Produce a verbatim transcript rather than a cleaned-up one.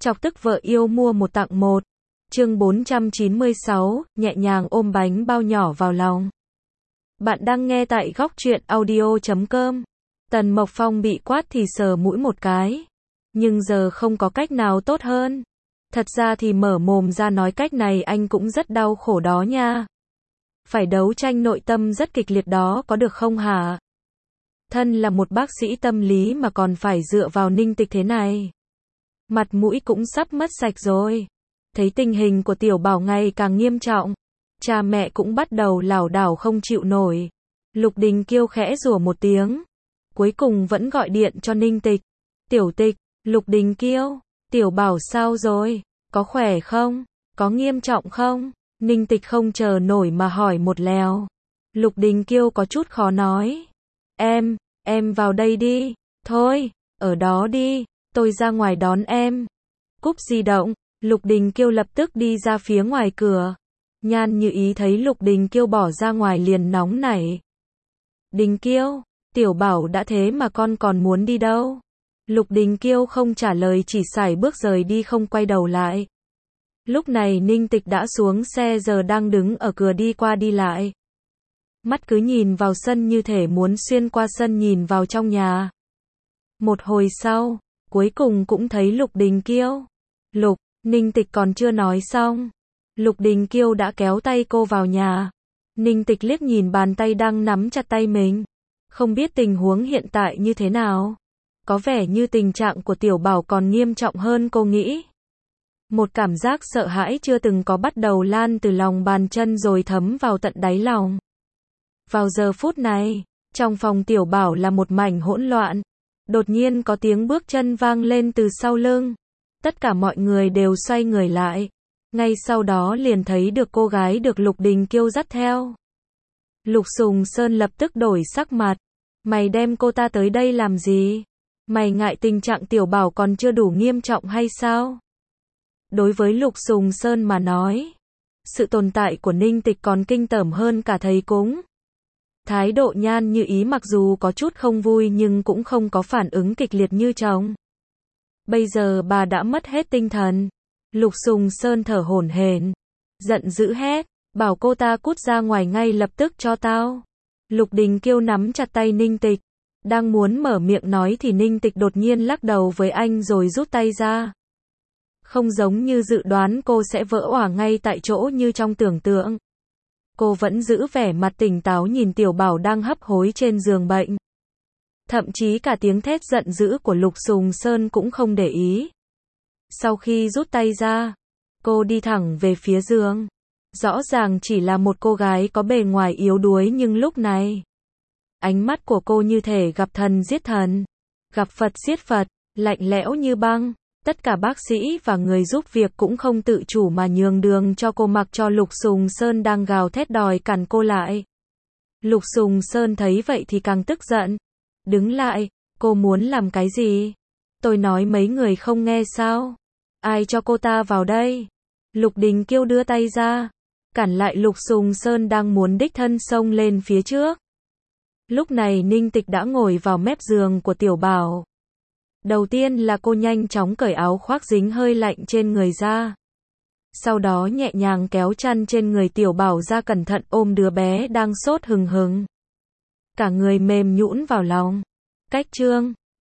Chọc tức vợ yêu mua một tặng một. Chương bốn trăm chín mươi sáu, nhẹ nhàng ôm bánh bao nhỏ vào lòng. Bạn đang nghe tại góc truyện audio chấm com. Tần Mộc Phong bị quát thì sờ mũi một cái. Nhưng giờ không có cách nào tốt hơn. Thật ra thì mở mồm ra nói cách này anh cũng rất đau khổ đó nha. Phải đấu tranh nội tâm rất kịch liệt đó có được không hả? Thân là một bác sĩ tâm lý mà còn phải dựa vào Ninh Tịch thế này. Mặt mũi cũng sắp mất sạch rồi. Thấy tình hình của Tiểu Bảo ngày càng nghiêm trọng. Cha mẹ cũng bắt đầu lảo đảo không chịu nổi. Lục Đình Kiêu khẽ rủa một tiếng. Cuối cùng vẫn gọi điện cho Ninh Tịch. Tiểu Tịch, Lục Đình Kiêu, Tiểu Bảo sao rồi? Có khỏe không? Có nghiêm trọng không? Ninh Tịch không chờ nổi mà hỏi một lèo. Lục Đình Kiêu có chút khó nói. Em, em vào đây đi. Thôi, ở đó đi, tôi ra ngoài đón em. Cúp di động, Lục Đình Kiêu lập tức đi ra phía ngoài cửa. Nhan Như Ý thấy Lục Đình Kiêu bỏ ra ngoài liền nóng nảy. Đình Kiêu, Tiểu Bảo đã thế mà con còn muốn đi đâu? Lục Đình Kiêu không trả lời chỉ sải bước rời đi không quay đầu lại. Lúc này Ninh Tịch đã xuống xe giờ đang đứng ở cửa đi qua đi lại. Mắt cứ nhìn vào sân như thể muốn xuyên qua sân nhìn vào trong nhà. Một hồi sau, cuối cùng cũng thấy Lục Đình Kiêu. Lục, Ninh Tịch còn chưa nói xong. Lục Đình Kiêu đã kéo tay cô vào nhà. Ninh Tịch liếc nhìn bàn tay đang nắm chặt tay mình. Không biết tình huống hiện tại như thế nào. Có vẻ như tình trạng của Tiểu Bảo còn nghiêm trọng hơn cô nghĩ. Một cảm giác sợ hãi chưa từng có bắt đầu lan từ lòng bàn chân rồi thấm vào tận đáy lòng. Vào giờ phút này, trong phòng Tiểu Bảo là một mảnh hỗn loạn. Đột nhiên có tiếng bước chân vang lên từ sau lưng. Tất cả mọi người đều xoay người lại. Ngay sau đó liền thấy được cô gái được Lục Đình Kiêu dắt theo. Lục Sùng Sơn lập tức đổi sắc mặt. Mày đem cô ta tới đây làm gì? Mày ngại tình trạng Tiểu Bảo còn chưa đủ nghiêm trọng hay sao? Đối với Lục Sùng Sơn mà nói, sự tồn tại của Ninh Tịch còn kinh tởm hơn cả thầy cúng. Thái độ Nhan Như Ý mặc dù có chút không vui nhưng cũng không có phản ứng kịch liệt như chồng. Bây giờ bà đã mất hết tinh thần. Lục Sùng Sơn thở hổn hển, giận dữ hét, bảo cô ta cút ra ngoài ngay lập tức cho tao. Lục Đình Kiêu nắm chặt tay Ninh Tịch, đang muốn mở miệng nói thì Ninh Tịch đột nhiên lắc đầu với anh rồi rút tay ra. Không giống như dự đoán cô sẽ vỡ òa ngay tại chỗ như trong tưởng tượng. Cô vẫn giữ vẻ mặt tỉnh táo nhìn Tiểu Bảo đang hấp hối trên giường bệnh. Thậm chí cả tiếng thét giận dữ của Lục Sùng Sơn cũng không để ý. Sau khi rút tay ra, cô đi thẳng về phía giường. Rõ ràng chỉ là một cô gái có bề ngoài yếu đuối nhưng lúc này, ánh mắt của cô như thể gặp thần giết thần, gặp Phật giết Phật, lạnh lẽo như băng. Tất cả bác sĩ và người giúp việc cũng không tự chủ mà nhường đường cho cô mặc cho Lục Sùng Sơn đang gào thét đòi cản cô lại. Lục Sùng Sơn thấy vậy thì càng tức giận. Đứng lại, cô muốn làm cái gì? Tôi nói mấy người không nghe sao? Ai cho cô ta vào đây? Lục Đình Kiêu đưa tay ra, cản lại Lục Sùng Sơn đang muốn đích thân xông lên phía trước. Lúc này Ninh Tịch đã ngồi vào mép giường của Tiểu Bảo. Đầu tiên là cô nhanh chóng cởi áo khoác dính hơi lạnh trên người ra. Sau đó nhẹ nhàng kéo chăn trên người Tiểu Bảo ra cẩn thận ôm đứa bé đang sốt hừng hừng. Cả người mềm nhũn vào lòng. Cách chương